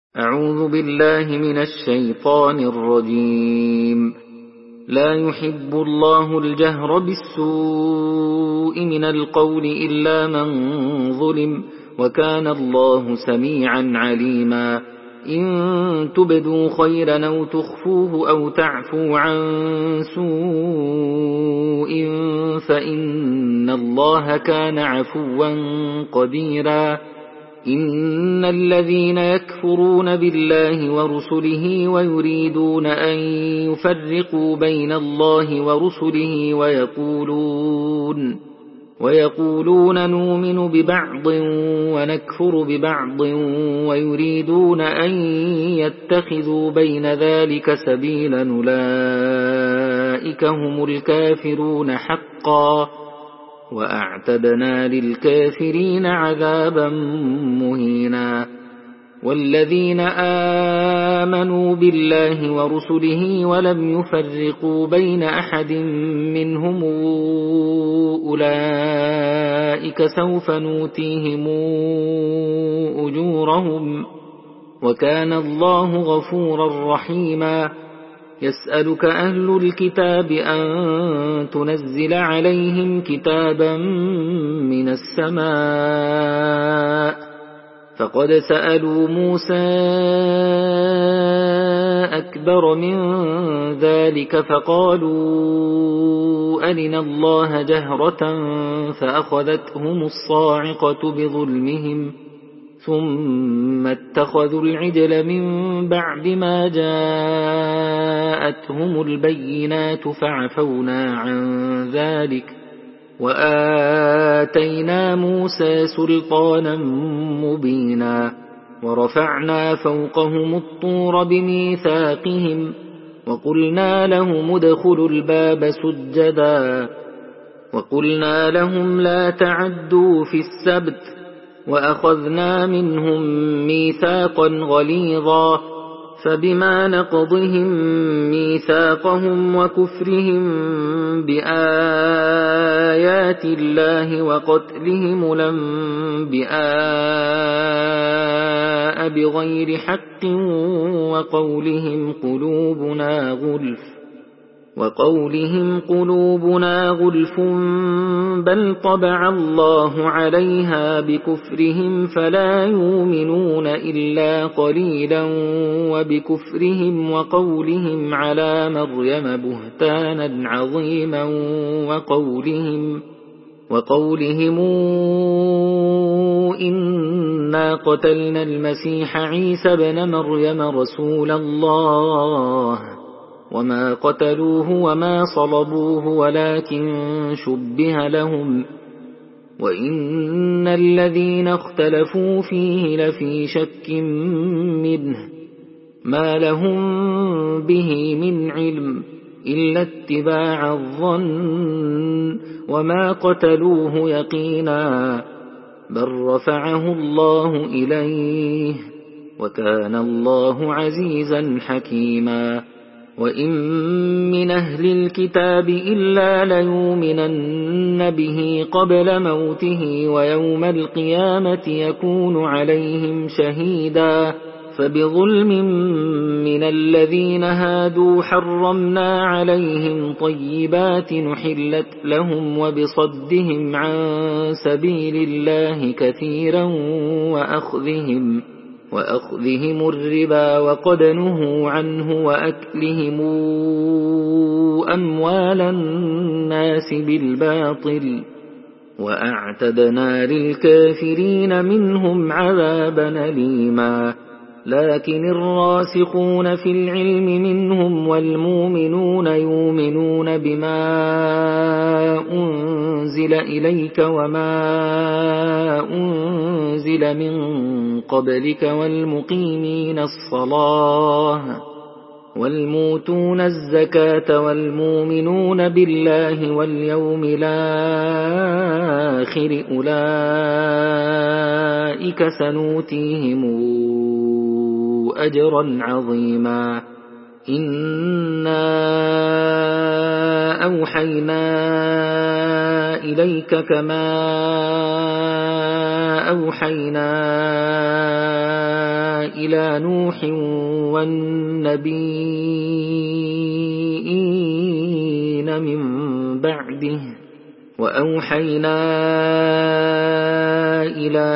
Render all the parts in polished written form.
أعوذ بالله من الشيطان الرجيم. لا يحب الله الجهر بالسوء من القول إلا من ظلم، وكان الله سميعا عليما. إن تبدوا خيرا أو تخفوه أو تعفوا عن سوء فإن الله كان عفوا قديرا. إن الذين يكفرون بالله ورسله ويريدون أن يفرقوا بين الله ورسله ويقولون نؤمن ببعض ونكفر ببعض ويريدون أن يتخذوا بين ذلك سبيلا، أولئك هم الكافرون حقا، وأعتدنا للكافرين عذابا مهينا. والذين آمنوا بالله ورسله ولم يفرقوا بين أحد منهم أولئك سوف نؤتيهم أجورهم، وكان الله غفورا رحيما. يسألك أهل الكتاب أن تنزل عليهم كتابا من السماء، فقد سألوا موسى أكبر من ذلك فقالوا أرنا الله جهرة فأخذتهم الصاعقة بظلمهم، ثم اتخذوا العجل من بعد ما جاءتهم البينات فعفونا عن ذلك، وآتينا موسى سلطانا مبينا. ورفعنا فوقهم الطور بميثاقهم وقلنا لهم ادخلوا الباب سجدا، وقلنا لهم لا تعدوا في السبت، وأخذنا منهم ميثاقا غليظا. فبما نقضهم ميثاقهم وكفرهم بآيات الله وقتلهم الأنبياء بغير حق وقولهم قلوبنا غلف بل طبع الله عليها بكفرهم فلا يؤمنون إلا قليلا، وبكفرهم وقولهم على مريم بهتانا عظيما، وقولهم إنا قتلنا المسيح عيسى ابن مريم رسول الله وما قتلوه وما صلبوه ولكن شبه لهم، وإن الذين اختلفوا فيه لفي شك منه ما لهم به من علم إلا اتباع الظن، وما قتلوه يقينا بل رفعه الله إليه، وكان الله عزيزا حكيما. وإن من أهل الكتاب إلا ليؤمنن به قبل موته ويوم القيامة يكون عليهم شهيدا. فبظلم من الذين هادوا حرمنا عليهم طيبات نحلت لهم وبصدهم عن سبيل الله كثيرا وأخذهم الربا وقد نهوا عنه وأكلهم أموال الناس بالباطل، وأعتدنا للكافرين منهم عذابا أليما. لكن الراسخون في العلم منهم والمؤمنون يؤمنون بما أنزل إليك وما أنزل من قبلك والمقيمين الصلاة والموتون الزكاة والمؤمنون بالله واليوم الآخر أولئك سنؤتيهم أجرا عظيما. إنا أوحينا إليك كما أوحينا إلى نوح والنبيين من بعده وأوحينا إلى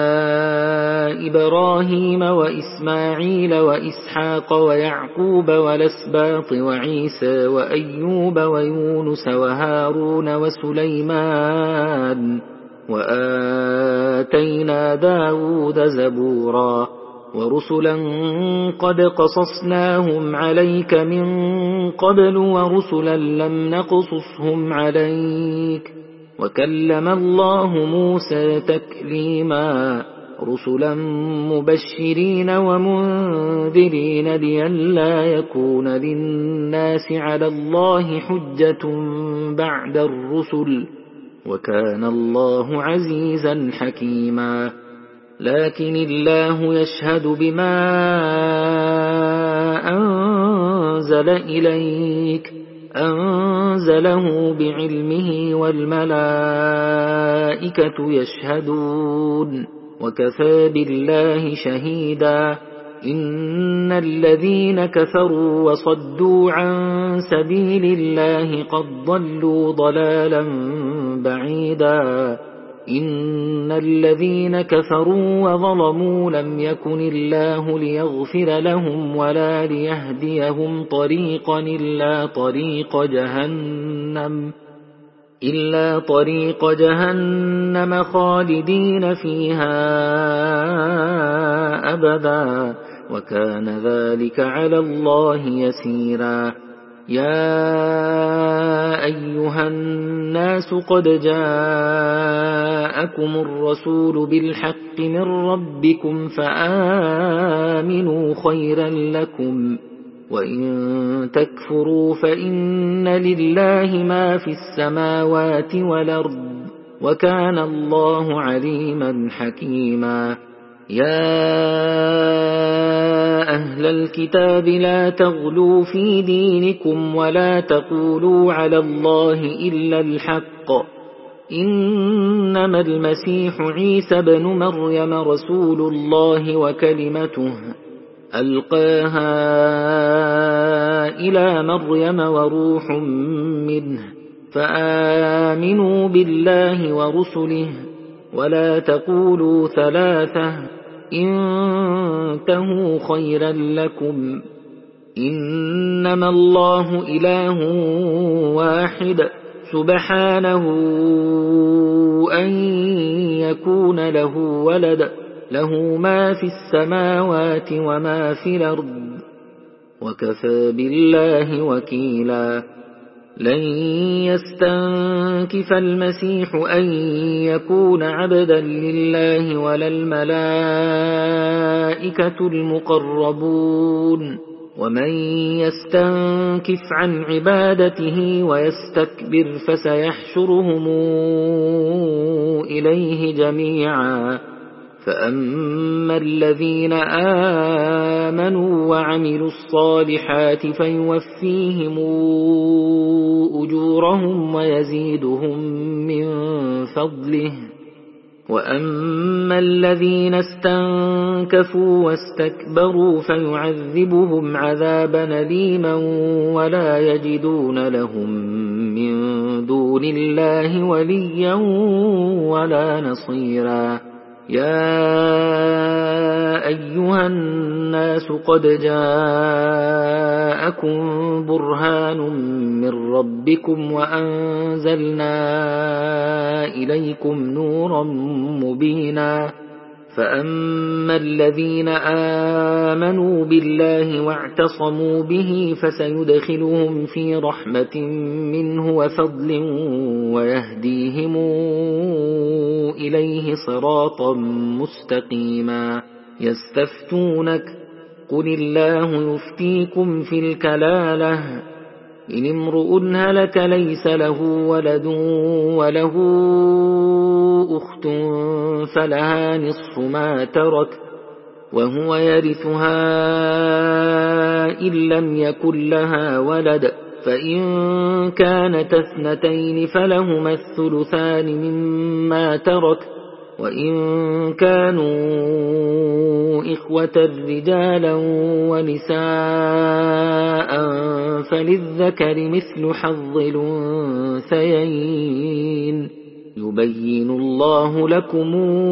إبراهيم وإسماعيل وإسحاق ويعقوب والأسباط وعيسى وأيوب ويونس وهارون وسليمان وآتينا داود زبورا ورسلا قد قصصناهم عليك من قبل ورسلا لم نقصصهم عليك وكلم الله موسى تكليما رسلا مبشرين ومنذرين لئلا يكون للناس على الله حجة بعد الرسل وكان الله عزيزا حكيما لكن الله يشهد بما أنزل إليك أنزله بعلمه والملائكة يشهدون وكفى بالله شهيدا إن الذين كفروا وصدوا عن سبيل الله قد ضلوا ضلالا بعيدا إن الذين كفروا وظلموا لم يكن الله ليغفر لهم ولا ليهديهم طريقا إلا طريق جهنم خالدين فيها أبدا وكان ذلك على الله يسيرا يا أيها الناس قد جاءكم الرسول بالحق من ربكم فآمنوا خيرا لكم وإن تكفروا فإن لله ما في السماوات والأرض وكان الله عليما حكيما يا أهل الكتاب لا تغلوا في دينكم ولا تقولوا على الله إلا الحق إنما المسيح عيسى بن مريم رسول الله وكلمته ألقاها إلى مريم وروح منه فآمنوا بالله ورسله ولا تقولوا ثلاثة انتهوا خيرا لكم إنما الله إله واحد سبحانه أن يكون له ولد له ما في السماوات وما في الأرض وكفى بالله وكيلا لن يستنكف المسيح أن يكون عبدا لله ولا الملائكة المقربون ومن يستنكف عن عبادته ويستكبر فسيحشرهم إليه جميعا فأما الذين آمنوا وعملوا الصالحات فيوفيهم أجورهم ويزيدهم من فضله وأما الذين استنكفوا واستكبروا فيعذبهم عذابا أليما ولا يجدون لهم من دون الله وليا ولا نصيرا يا أيها الناس قد جاءكم برهان من ربكم وأنزلنا إليكم نورا مبينا فأما الذين آمنوا بالله واعتصموا به فسيدخلهم في رحمة منه وفضل ويهديهم إليه صراطا مستقيما يستفتونك قل الله يفتيكم في الكلالة إن امرؤ هلك ليس له ولد وله أخت فلها نصف ما ترك وهو يرثها إن لم يكن لها ولد فإن كانت اثنتين فلهما الثلثان مما ترك وإن كانوا إخوة رجالا ونساء فللذكر مثل حظ الأنثيين يبين الله لكم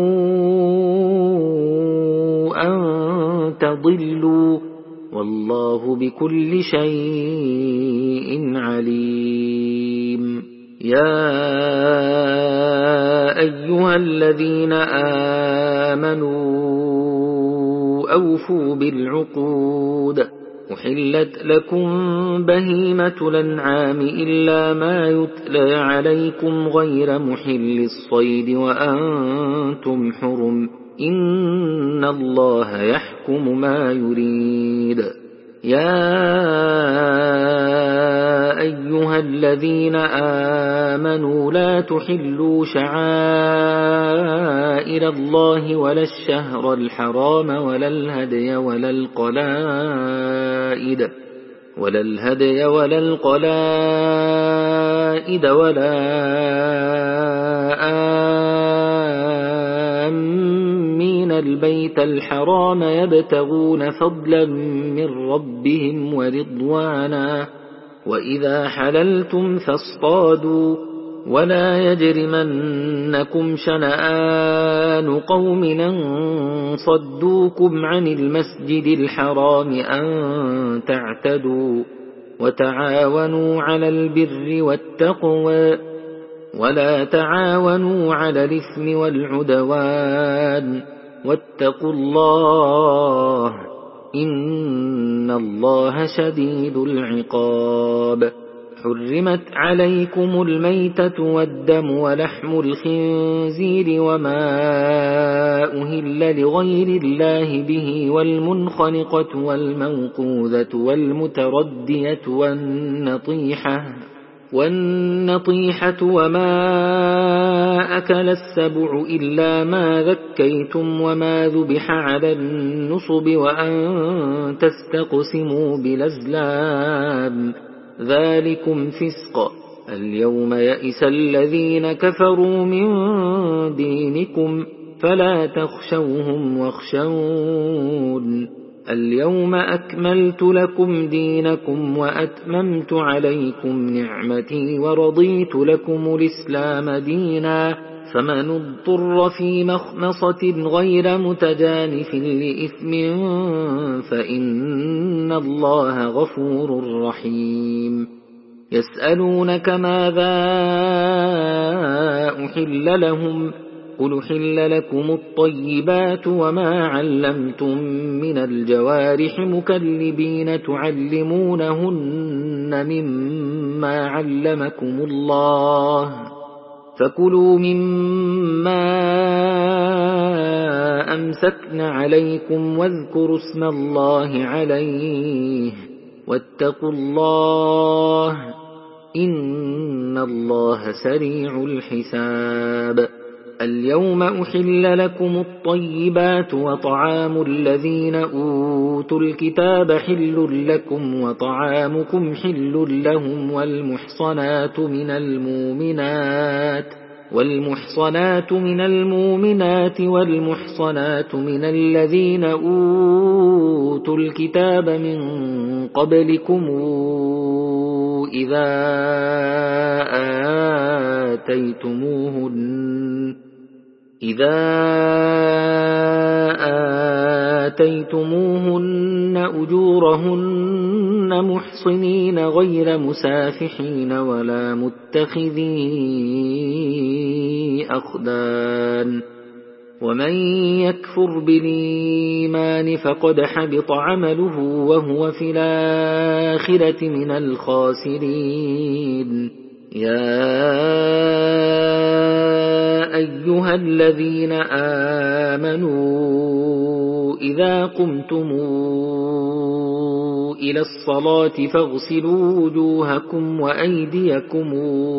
أن تضلوا والله بكل شيء عليم. يا أيها الذين آمنوا أوفوا بالعقود أحلت لكم بهيمة الأنعام إلا ما يتلى عليكم غير محل الصيد وأنتم حرم إن الله يحكم ما يريد. يا أيها الذين آمنوا لا تحلوا شعائر الله ولا الشهر الحرام ولا الهدي ولا القلائد ولا آمين البيت الحرام يبتغون فضلا من ربهم ورضوانا وإذا حللتم فاصطادوا ولا يجرمنكم شنآن قوم أن صدوكم عن المسجد الحرام أن تعتدوا وتعاونوا على البر والتقوى ولا تعاونوا على الإثم والعدوان واتقوا الله إن الله شديد العقاب. حرمت عليكم الميتة والدم ولحم الخنزير وما أهل لغير الله به والمنخنقة والموقوذة والمتردية والنطيحة وما أكل السبع إلا ما ذكيتم وما ذبح على النصب وأن تستقسموا بالأزلام ذلكم فسق. اليوم يئس الذين كفروا من دينكم فلا تخشوهم واخشون اليوم أكملت لكم دينكم وأتممت عليكم نعمتي ورضيت لكم الإسلام دينا فمن اضطر في مخمصة غير متجانف لإثم فإن الله غفور رحيم. يسألونك ماذا أحل لهم قل أحل لكم الطيبات وما علمتم من الجوارح مكلبين تعلمونهن مما علمكم الله فكلوا مما أمسكن عليكم واذكروا اسم الله عليه واتقوا الله إن الله سريع الحساب. اليوم أحل لكم الطيبات وطعام الذين أوتوا الكتاب حل لكم وطعامكم حل لهم والمحصنات من المؤمنات والمحصنات من الذين أوتوا الكتاب من قبلكم إذا آتيتموهن أجورهن محصنين غير مسافحين ولا متخذي أخدان ومن يكفر بالإيمان فقد حبط عمله وهو في الآخرة من الخاسرين. يا أيها الذين آمنوا إذا قمتم إلى الصلاة فاغسلوا وجوهكم وأيديكم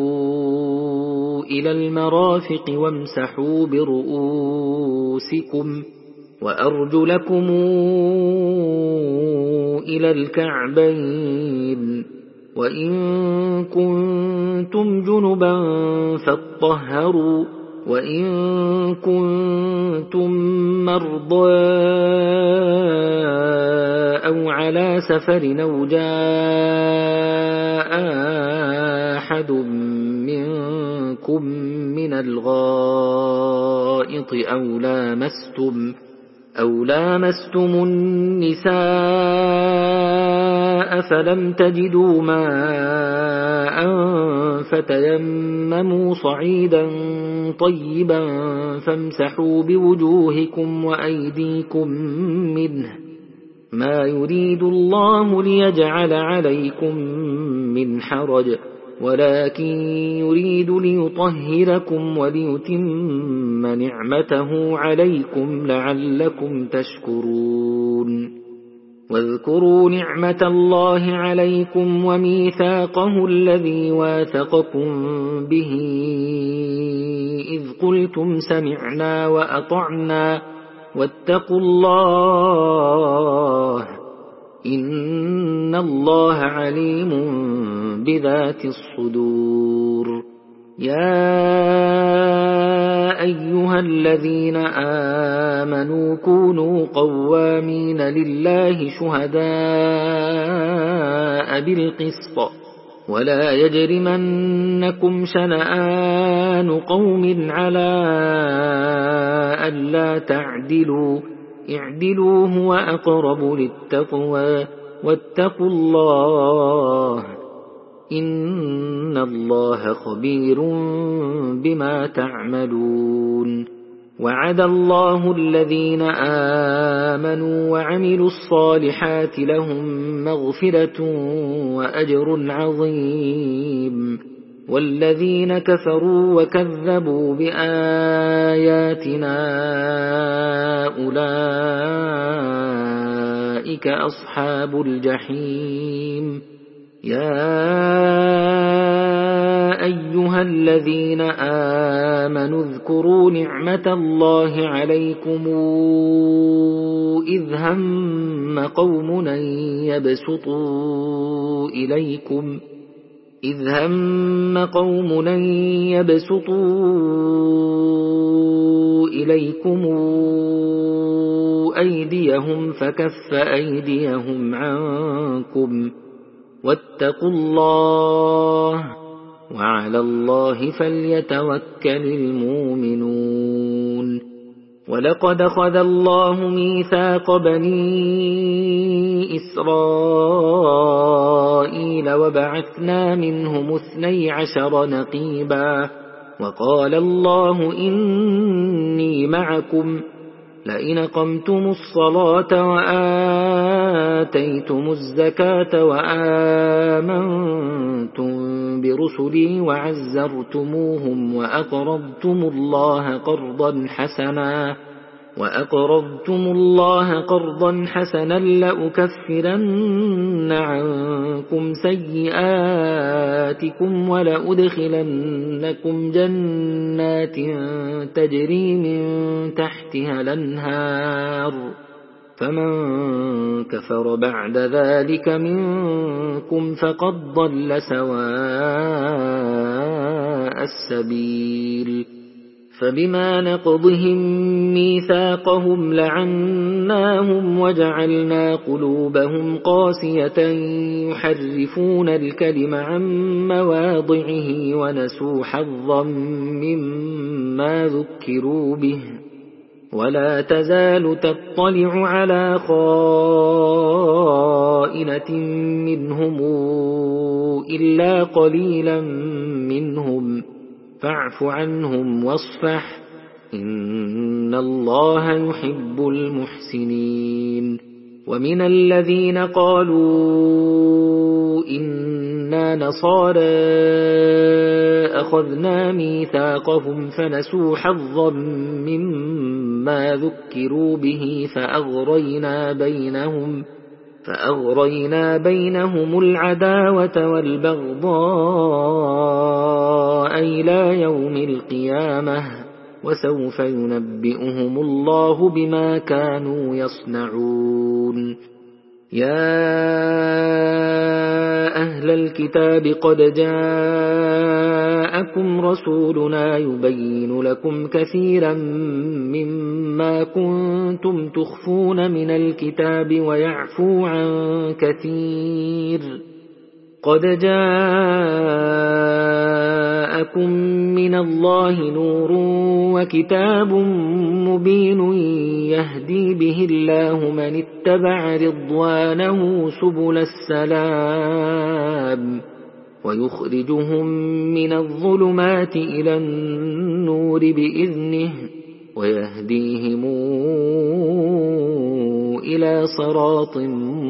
إلى المرافق وامسحوا برؤوسكم وأرجلكم إلى الكعبين وإن كنتم جنبا فاطهروا وإن كنتم مرضى أو على سفر أو جاء أحد منكم من الغائط أو لامستم النساء فلم تجدوا ماء فتيمموا صعيدا طيبا فامسحوا بوجوهكم وأيديكم منه، ما يريد الله ليجعل عليكم من حرج، ولكن يريد ليطهركم وليتم نعمته عليكم لعلكم تشكرون. واذكروا نعمة الله عليكم وميثاقه الذي واثقكم به إذ قلتم سمعنا وأطعنا واتقوا الله إن الله عليم بذات الصدور. يا أيها الذين آمنوا كونوا قوامين لله شهداء بالقسط ولا يجرمنكم شنآن قوم على ألا تعدلوا اعدلوا هو أقرب للتقوى واتقوا الله إن الله خبير بما تعملون. وعد الله الذين آمنوا وعملوا الصالحات لهم مغفرة وأجر عظيم، والذين كفروا وكذبوا بآياتنا أولئك أصحاب الجحيم. يا أيها الذين آمنوا اذكروا نعمة الله عليكم إذ هم قوم أن يبسطوا إليكم أيديهم فكف أيديهم عنكم واتقوا الله وعلى الله فليتوكل المؤمنون. ولقد أخذ الله ميثاق بني إسرائيل وبعثنا منهم 12 نقيبا وقال الله إني معكم لئن أقمتم الصلاة وآتيتم الزكاة وآمنتم برسلي وعزرتموهم وأقرضتم الله قرضا حسنا لأكفرن عنكم سيئاتكم ولأدخلنكم جنات تجري من تحتها الأنهار، فمن كفر بعد ذلك منكم فقد ضل سواء السبيل. فبما نقضهم ميثاقهم لعناهم وجعلنا قلوبهم قاسية يحرفون الكلم عن مواضعه ونسوا حظا مما ذكروا به، ولا تزال تطلع على خائنة منهم إلا قليلا منهم فاعف عنهم واصفح إن الله يحب المحسنين. ومن الذين قالوا إنا نصارى أخذنا ميثاقهم فنسوا حظا مما ذكروا به فأغرينا بينهم العداوة والبغضاء إلى يوم القيامة وسوف ينبئهم الله بما كانوا يصنعون. يا أهل الكتاب قد جاءكم جاءكم رسولنا يبين لكم كثيرا مما كنتم تخفون من الكتاب ويعفو عن كثير قد جاءكم من الله نور وكتاب مبين يهدي به الله من اتبع رضوانه سبل السلام ويخرجهم من الظلمات إلى النور بإذنه ويهديهم إلى صراط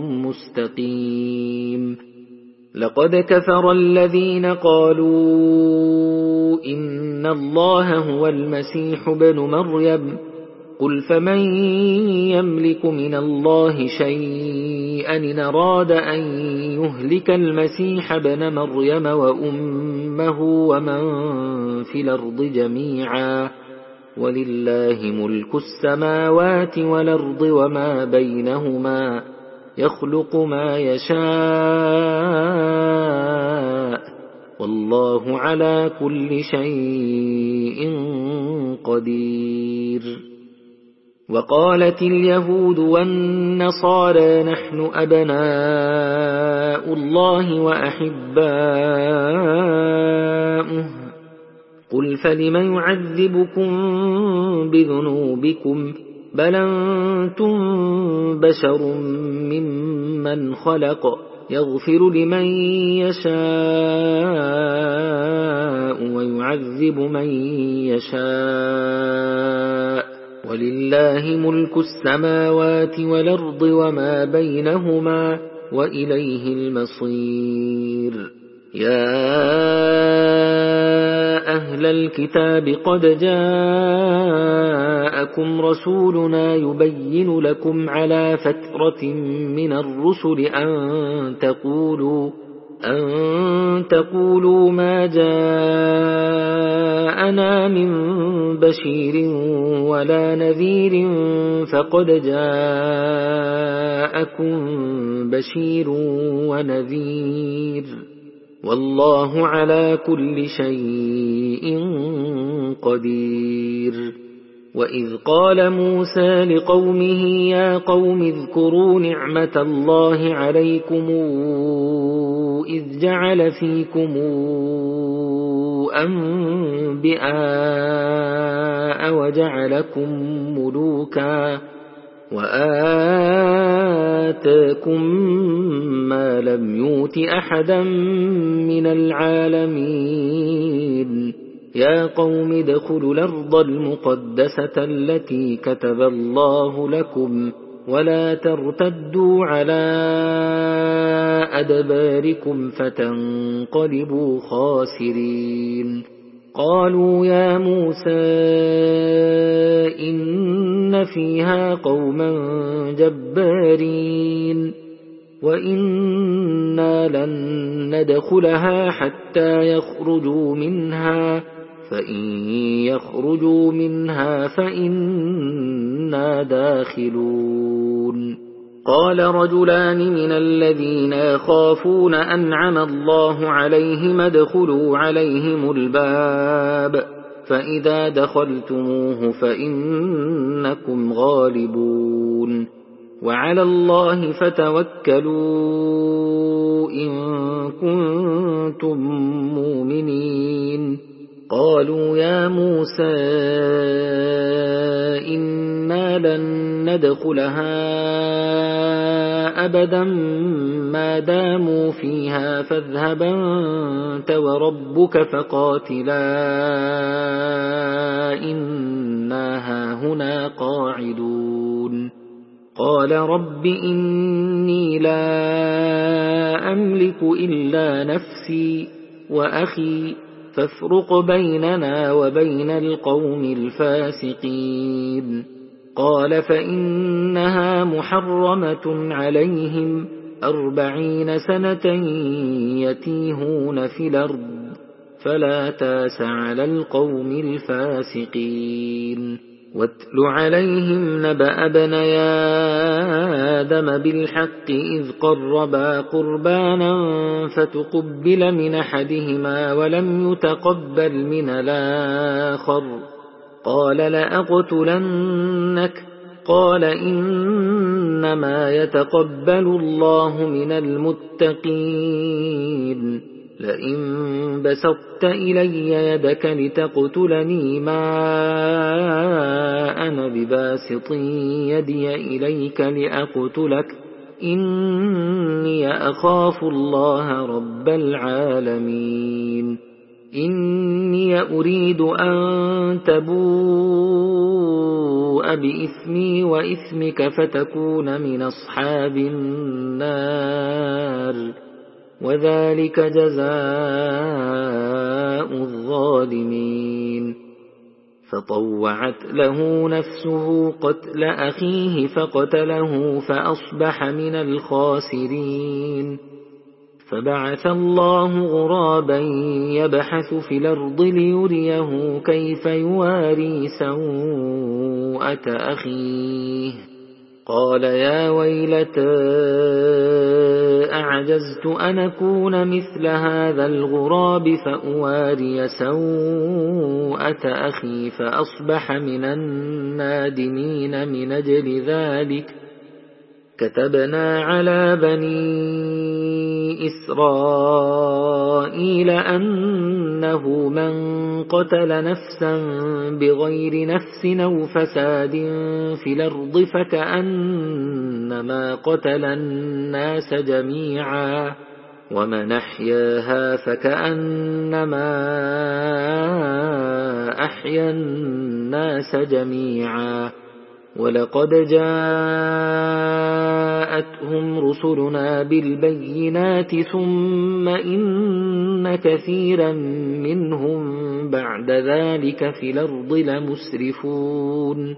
مستقيم لقد كفر الذين قالوا إن الله هو المسيح ابن مريم قل فمن يملك من الله شيئا إن أراد أن يهلك المسيح ابن مريم وأمه ومن في الأرض جميعا ولله ملك السماوات والأرض وما بينهما يخلق ما يشاء والله على كل شيء قدير وقالت اليهود والنصارى نحن أبناء الله وأحباؤه قل فلم يعذبكم بذنوبكم بل أنتم بشر ممن خلق يغفر لمن يشاء ويعذب من يشاء ولله ملك السماوات والأرض وما بينهما وإليه المصير يا أهل الكتاب قد جاءكم رسولنا يبين لكم على فترة من الرسل أن تقولوا ما جاءنا من بشير ولا نذير فقد جاءكم بشير ونذير والله على كل شيء قدير وإذ قال موسى لقومه يا قوم اذكروا نعمة الله عليكم إذ جعل فيكم أنبئاء وجعلكم ملوكا وآتاكم ما لم يؤت أحدا من العالمين يا قوم ادخلوا الأرض المقدسة التي كتب الله لكم ولا ترتدوا على أدباركم فتنقلبوا خاسرين قالوا يا موسى إن فيها قوما جبارين وإنا لن ندخلها حتى يخرجوا منها فإن يخرجوا منها فإنا داخلون قال رجلان من الذين يخافون أنعم الله عليهم ادخلوا عليهم الباب فإذا دخلتموه فإنكم غالبون وعلى الله فتوكلوا إن كنتم مؤمنين قالوا يا موسى إنا لن ندخلها أبدا ما داموا فيها فاذهب أنت وربك فقاتلا إنا هاهنا قاعدون قال رب إني لا أملك إلا نفسي وأخي فافرق بيننا وبين القوم الفاسقين قال فإنها محرمة عليهم 40 سنة يتيهون في الأرض فلا تاس على القوم الفاسقين واتل عليهم نبأ ابني آدم بالحق إذ قربا قربانا فتقبل من أحدهما ولم يتقبل من الآخر قال لأقتلنك قال إنما يتقبل الله من المتقين لئن بسطت إلي يدك لتقتلني ما أنا بباسط يدي إليك لأقتلك إني أخاف الله رب العالمين إني أريد أن تبوء بإثمي وإثمك فتكون من أصحاب النار وذلك جزاء الظالمين فطوعت له نفسه قتل أخيه فقتله فأصبح من الخاسرين فبعث الله غرابا يبحث في الأرض ليريه كيف يواري سوءة أخيه قال يا ويلتى أعجزت أن أكون مثل هذا الغراب فأواري سوءة أخي فأصبح من النادمين من أجل ذلك كتبنا على بني إسرائيل أنه من قتل نفسا بغير نفس أو فساد في الأرض فكأنما قتل الناس جميعا ومن أحياها فكأنما أحيا الناس جميعا ولقد جاءتهم رسلنا بالبينات ثم إن كثيرا منهم بعد ذلك في الأرض لمسرفون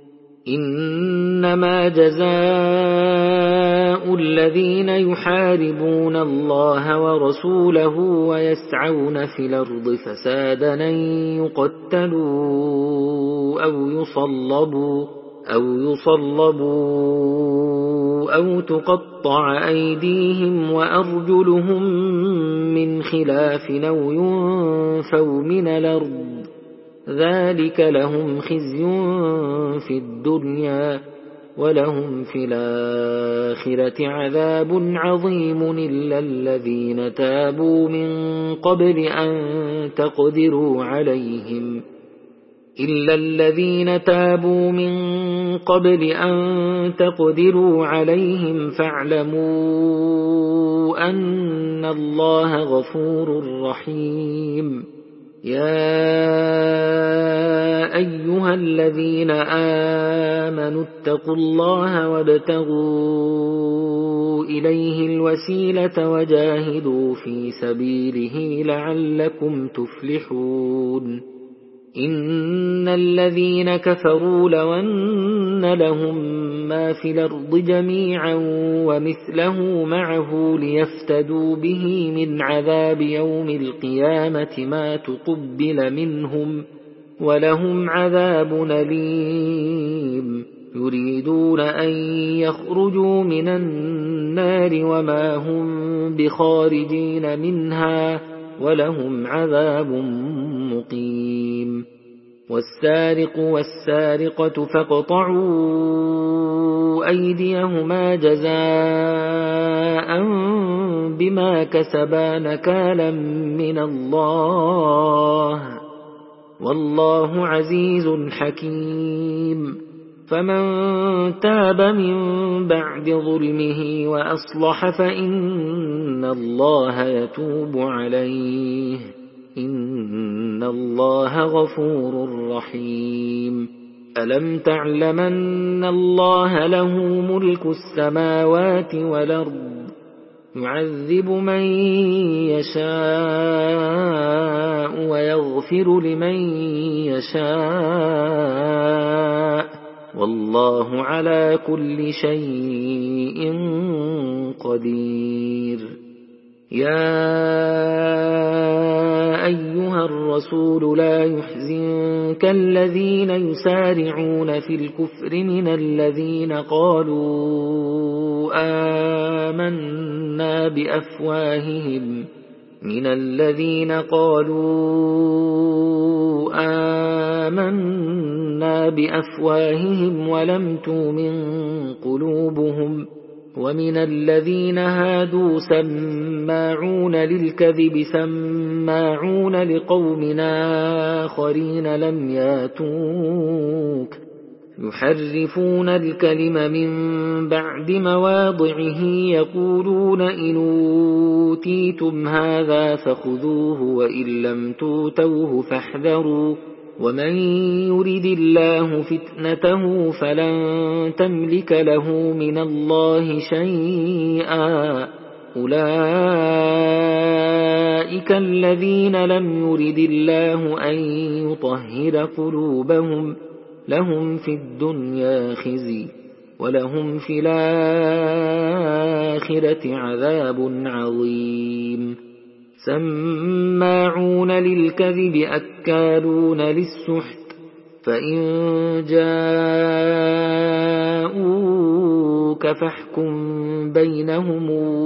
إنما جزاء الذين يحاربون الله ورسوله ويسعون في الأرض فسادا أن يقتلوا أو يصلبوا أو تقطع أيديهم وأرجلهم من خلاف أو ينفوا من الأرض ذلك لهم خزي في الدنيا ولهم في الآخرة عذاب عظيم إلا الذين تابوا من قبل أن تقدروا عليهم فاعلموا أن الله غفور رحيم يا أيها الذين آمنوا اتقوا الله وابتغوا إليه الوسيلة وجاهدوا في سبيله لعلكم تفلحون إن الذين كفروا لو أن لهم ما في الأرض جميعا ومثله معه ليفتدوا به من عذاب يوم القيامة ما تقبل منهم ولهم عذاب أليم يريدون أن يخرجوا من النار وما هم بخارجين منها ولهم عذاب مقيم والسارق والسارقة فاقطعوا أيديهما جزاء بما كسبا نكالا من الله والله عزيز حكيم فمن تاب من بعد ظلمه وأصلح فإن الله يتوب عليه إن الله غفور رحيم ألم تعلمن الله له ملك السماوات والأرض يعذب من يشاء ويغفر لمن يشاء والله على كل شيء قدير يا أيها أيها الرسول لا يحزنك الذين يسارعون في الكفر من الذين قالوا آمنا بأفواههم ولم تؤمن قلوبهم ومن الذين هادوا سماعون للكذب سماعون لقوم آخرين لم ياتوك يحرفون الكلم من بعد مواضعه يقولون إن أوتيتم هذا فخذوه وإن لم توتوه فاحذروا ومن يرد الله فتنته فلن تملك له من الله شيئا أولئك الذين لم يرد الله أن يطهر قلوبهم لهم في الدنيا خزي ولهم في الآخرة عذاب عظيم سماعون للكذب أكالون للسحت فإن جاءوك فاحكم بينهم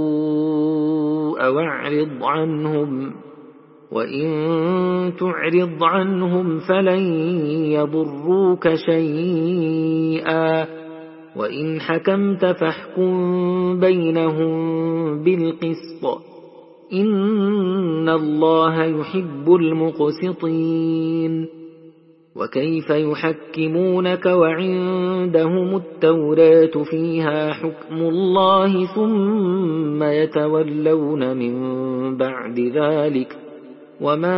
أو أعرض عنهم وإن تعرض عنهم فلن يضروك شيئا وإن حكمت فاحكم بينهم بالقسط إن الله يحب المقسطين وكيف يحكمونك وعندهم التوراة فيها حكم الله ثم يتولون من بعد ذلك وما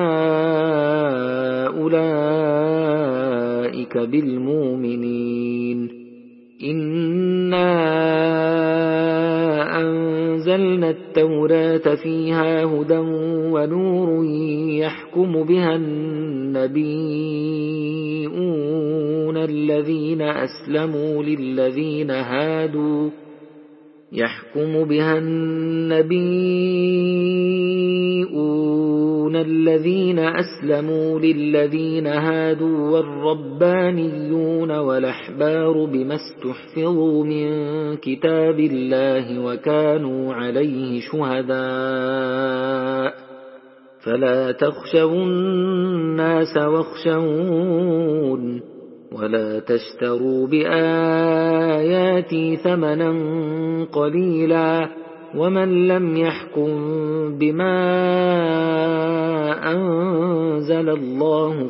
أولئك بالمؤمنين إنا أنزلنا التوراة فيها هدى ونور يحكم بها النبيون الذين أسلموا للذين هادوا والربانيون والأحبار بما استحفظوا من كتاب الله وكانوا عليه شهداء فلا تخشوا الناس واخشون ولا تشتروا بآياتي ثمنا قليلا ومن لم يحكم بما أنزل الله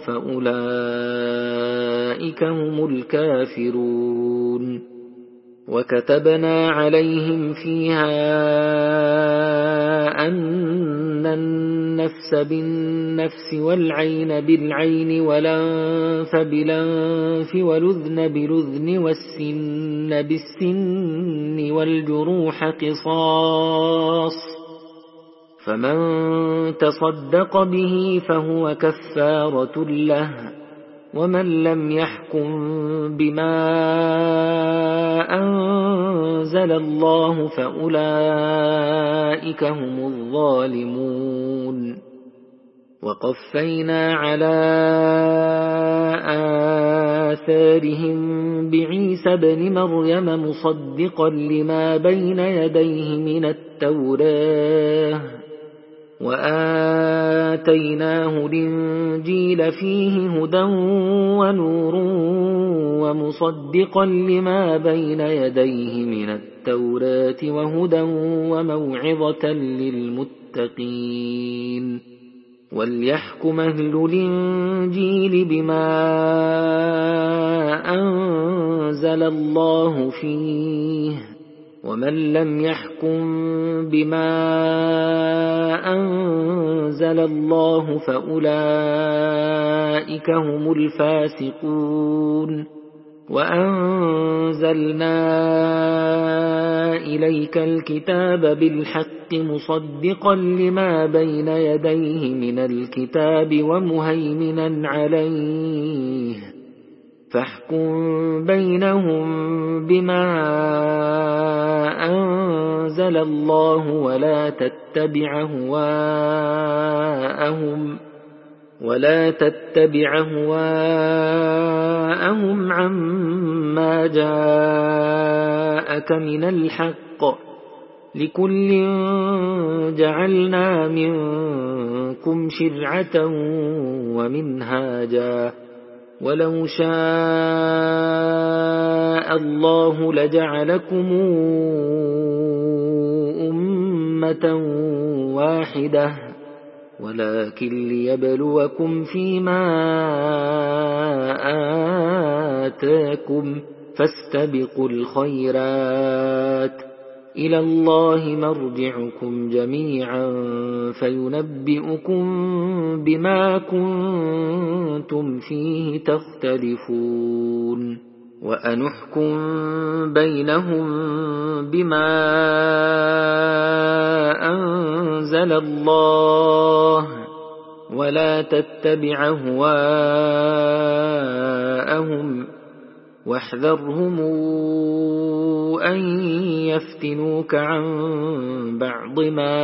فأولئك هم الكافرون وكتبنا عليهم فيها أن النفس بالنفس والعين بالعين والأنف بالأنف والأذن بالأذن والسن بالسن والجروح قصاص فمن تصدق به فهو كفارة له ومن لم يحكم بما أنزل الله فأولئك هم الظالمون وقفينا على آثارهم بعيسى ابن مريم مصدقا لما بين يديه من التوراة وآتيناه الإنجيل فيه هدى ونور ومصدقا لما بين يديه من التوراة وهدى وموعظة للمتقين وليحكم أهل الإنجيل بما أنزل الله فيه ومن لم يحكم بما أنزل الله فأولئك هم الفاسقون وأنزلنا إليك الكتاب بالحق مصدقا لما بين يديه من الكتاب ومهيمنا عليه فاحكم بينهم بما أنزل الله ولا تتبع ولا تتبع أهواءهم عما جاءك من الحق، لكل جعلنا منكم شرعة ومنهاجا، ولو شاء الله لجعلكم أمة واحدة، ولكن ليبلوكم فيما آتاكم، فاستبقوا الخيرات، إلى الله مرجعكم جميعا فينبئكم بما كنتم فيه تختلفون، وأنحكم بينهم بما أنزل الله، ولا تتبع أهواءهم، واحذرهم أن يفتنوك عن بعض ما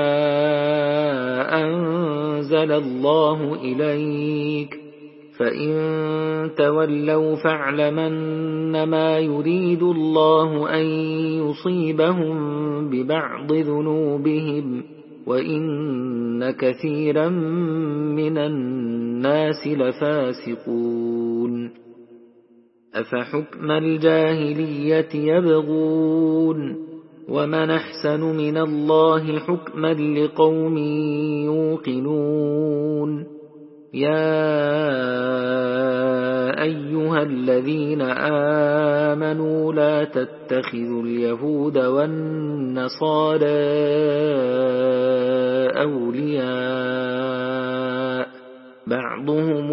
أنزل الله إليك، فإن تولوا فاعلم أنما يريد الله أن يصيبهم ببعض ذنوبهم، وإن كثيرا من الناس لفاسقون. أفحكم الجاهلية يبغون، ومن أحسن من الله حكما لقوم يوقنون. يا أيها الذين آمنوا لا تتخذوا اليهود والنصارى أولياء، بعضهم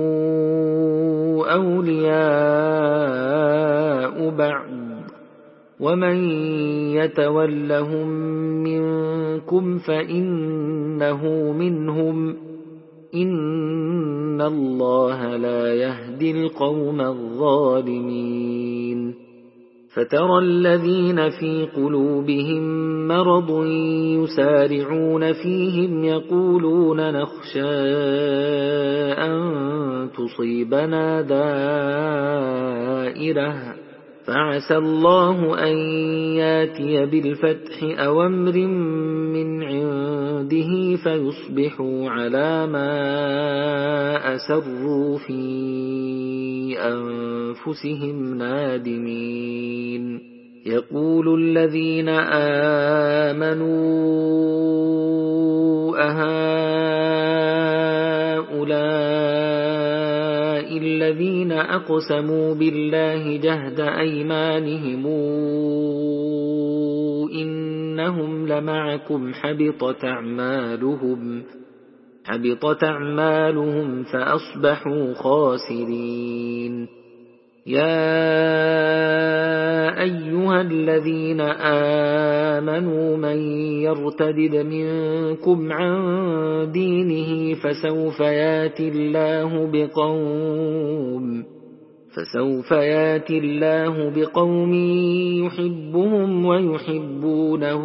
أولياء بعض، ومن يتولهم منكم فإنه منهم، إن الله لا يهدي القوم الظالمين. فترى الذين في قلوبهم مرض يسارعون فيهم يقولون نخشى أن تصيبنا دائرة، فعسى الله أن ياتي بالفتح أو أمر من عنده فيصبحوا على ما أسروا في أنفسهم نادمين. يقول الذين آمنوا أهؤلاء الذين أقسموا بالله جهد أيمانهم إنهم لمعكم حبطت أعمالهم فأصبحوا خاسرين. يا أيها الذين آمنوا من يرتد منكم عن دينه فسوف ياتي الله بقوم يحبهم ويحبونه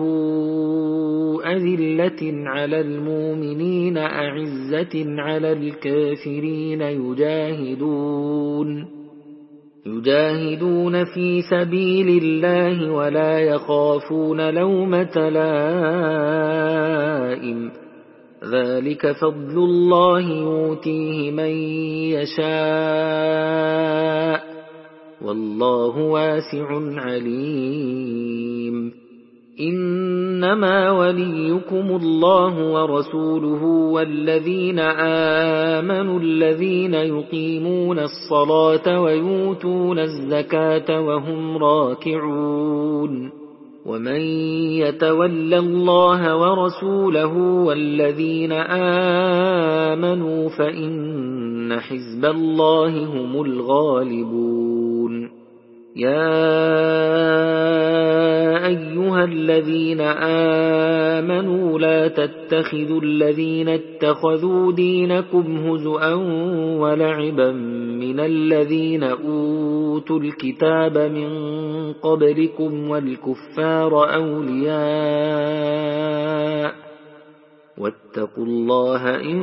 أذلة على المؤمنين أعزة على الكافرين يجاهدون في سبيل الله ولا يخافون لومة لائم، ذلك فضل الله يؤتيه من يشاء، والله واسع عليم. إنما وليكم الله ورسوله والذين آمنوا الذين يقيمون الصلاة ويؤتون الزكاة وهم راكعون. ومن يتول الله ورسوله والذين آمنوا فإن حزب الله هم الغالبون. يا أيها الذين آمنوا لا تتخذوا الذين اتخذوا دينكم هزؤا ولعبا من الذين أوتوا الكتاب من قبلكم والكفار أولياء، واتقوا الله إن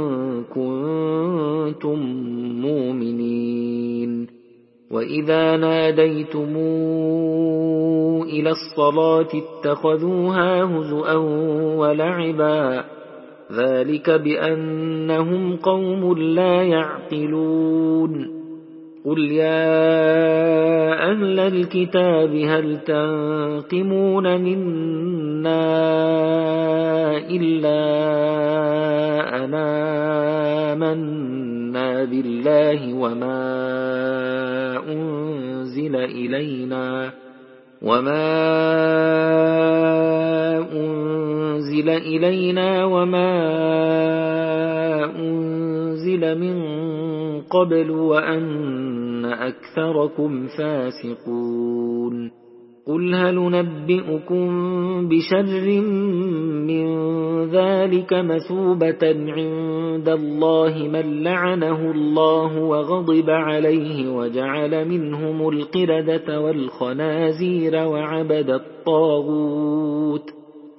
كنتم مؤمنين. وإذا ناديتم إلى الصلاة اتخذوها هزؤا ولعبا ذلك بأنهم قوم لا يعقلون. قل يا أهل الكتاب هل تنقمون منا إلا أنا آمنا بالله وما أنزل إلينا وما أنزل من قبل وأن أكثركم فاسقون. قل هل ننبئكم بشر من ذلك مثوبة عند الله من لعنه الله وغضب عليه وجعل منهم القردة والخنازير وعبد الطاغوت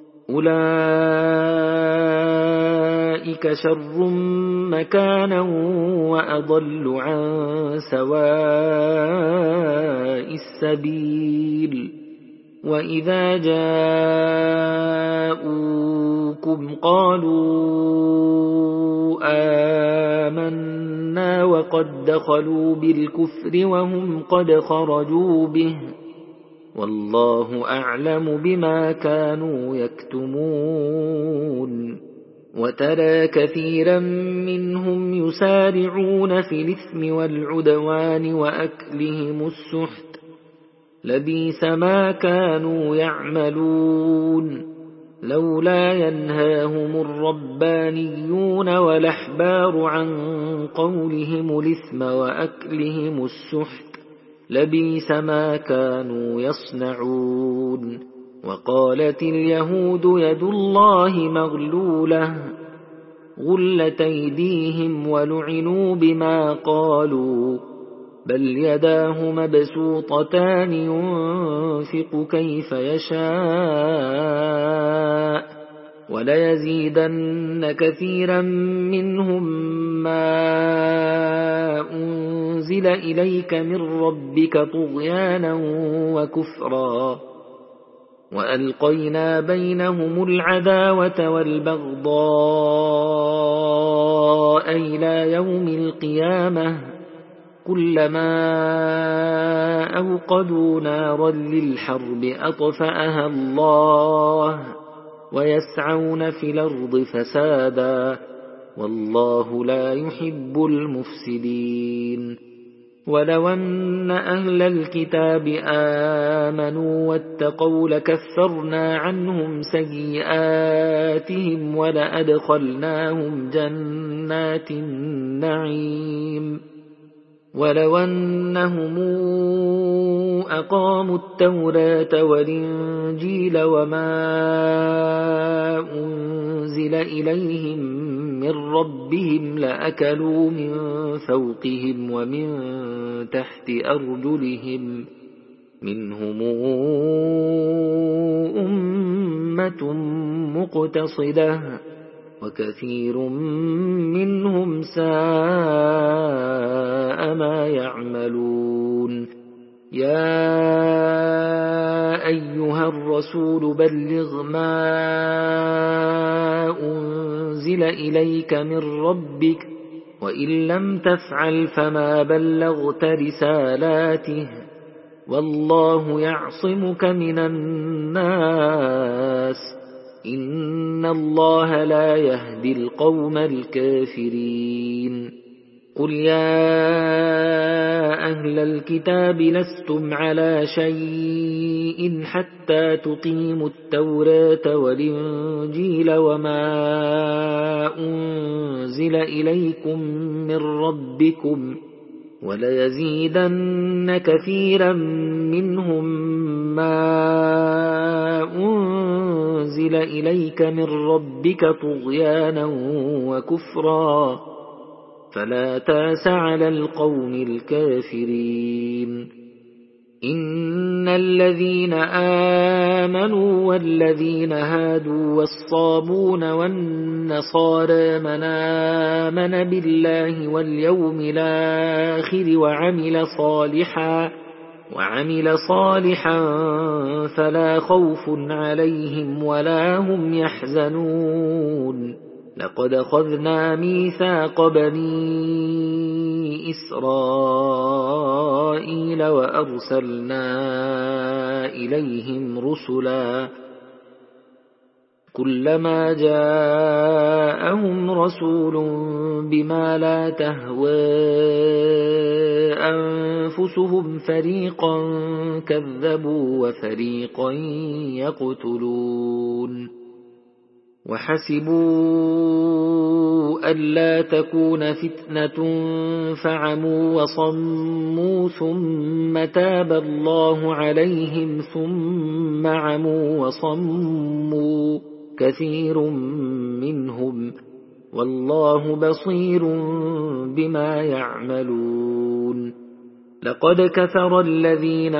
أولئك شر مكانا وأضل عن سواء السبيل. وإذا جاءوكم قالوا آمنا وقد دخلوا بالكفر وهم قد خرجوا به والله أعلم بما كانوا يكتمون. وترى كثيرا منهم يسارعون في الإثم والعدوان وأكلهم السحت لبئس ما كانوا يعملون. لولا ينهاهم الربانيون والأحبار عن قولهم الإثم وأكلهم السحت لبئس ما كانوا يصنعون. وقالت اليهود يد الله مغلولة غلت أيديهم ولعنوا بما قالوا بل يداه مبسوطتان ينفق كيف يشاء وليزيدن كثيرا منهم ما أنزل إليك من ربك طغيانا وكفرا وألقينا بينهم العداوة والبغضاء إلى يوم القيامة كلما أوقدوا نارا للحرب أطفأها الله ويسعون في الأرض فسادا والله لا يحب المفسدين. ولو أن أهل الكتاب آمنوا واتقوا لكفرنا عنهم سيئاتهم ولأدخلناهم جنات النعيم. ولو أنهم أقاموا التوراة والإنجيل وما أنزل إليهم من ربهم لأكلوا من فوقهم ومن تحت أرجلهم منهم أمة مقتصدة وكثير منهم ساء ما يعملون. يا أيها الرسول بلغ ما أنزل إليك من ربك وإن لم تفعل فما بلغت رسالاته والله يعصمك من الناس إن الله لا يهدي القوم الكافرين. قل يا أهل الكتاب لستم على شيء حتى تقيموا التوراة والإنجيل وما أنزل إليكم من ربكم وليزيدن كثيرا منهم ما أنزل إليك من ربك طغيانا وكفرا فلا تاس على القوم الكافرين. إن الذين آمنوا والذين هادوا والصابون والنصارى من آمن بالله واليوم الآخر وعمل صالحا فلا خوف عليهم ولا هم يحزنون لقد أخذنا ميثاق بني إسرائيل وأرسلنا إليهم رسلا كلما جاءهم رسول بما لا تهوى أنفسهم فريقا كذبوا وفريقا يقتلون وحسبوا ألا تكون فتنة فعموا وصموا ثم تاب الله عليهم ثم عموا وصموا كثير منهم والله بصير بما يعملون لقد كفر الذين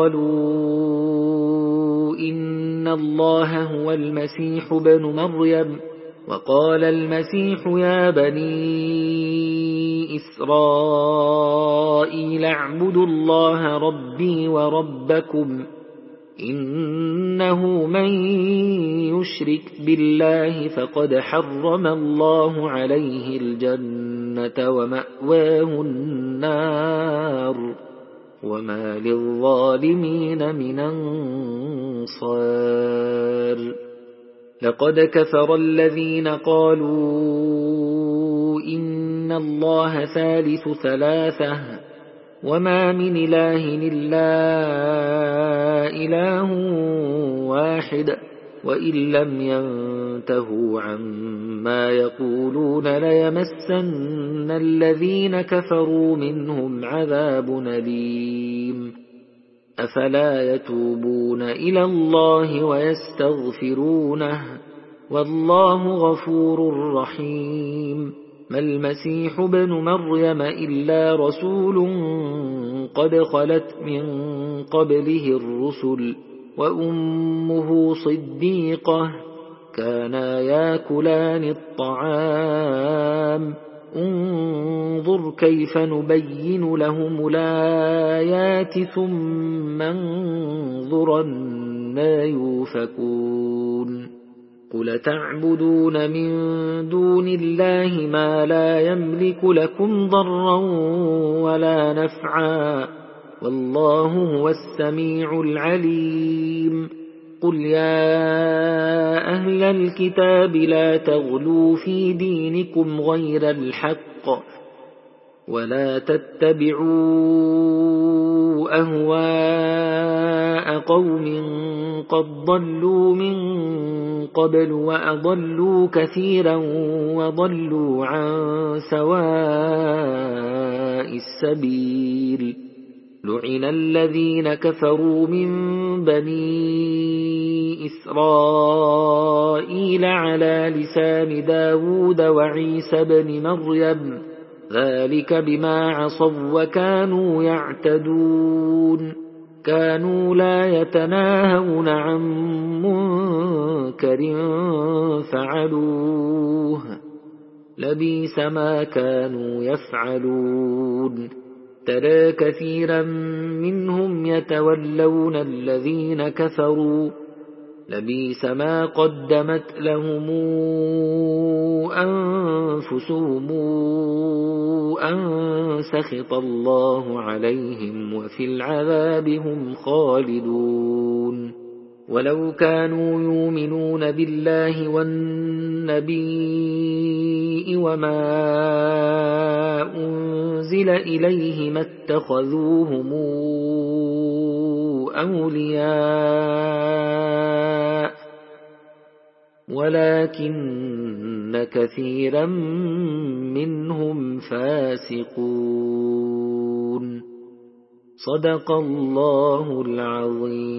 قالوا إن الله هو المسيح ابن مريم وقال المسيح يا بني إسرائيل اعبدوا الله ربي وربكم إنه من يشرك بالله فقد حرم الله عليه الجنة ومأواه النار وما للظالمين من أنصار لقد كفر الذين قالوا إن الله ثالث ثلاثة وما من إله إلا إله واحد وإن لم ينتهوا عما يقولون ليمسن الذين كفروا منهم عذاب أليم أفلا يتوبون إلى الله ويستغفرونه والله غفور رحيم ما المسيح ابن مريم إلا رسول قد خلت من قبله الرسل وأمه صديقة كانا ياكلان الطعام انظر كيف نبين لهم الآيات ثم انظر أنى يؤفكون قل تعبدون من دون الله ما لا يملك لكم ضرا ولا نفعا والله هو السميع العليم قل يا أهل الكتاب لا تغلوا في دينكم غير الحق ولا تتبعوا أهواء قوم قد ضلوا من قبل وأضلوا كثيرا وضلوا عن سواء السبيل لعن الذين كفروا من بني إسرائيل على لسان داود وعيسى بن مريم ذلك بما عصوا وكانوا يعتدون كانوا لا يتناهون عن منكر فعلوه لبئس ما كانوا يفعلون ترى كثيرا منهم يتولون الذين كفروا لبئس ما قدمت لهم أنفسهم أن سخط الله عليهم وفي العذاب هم خالدون ولو كانوا يؤمنون بالله والنبي وما أنزل إليه ما اتخذوهم أولياء ولكن كثيرا منهم فاسقون صدق الله العظيم.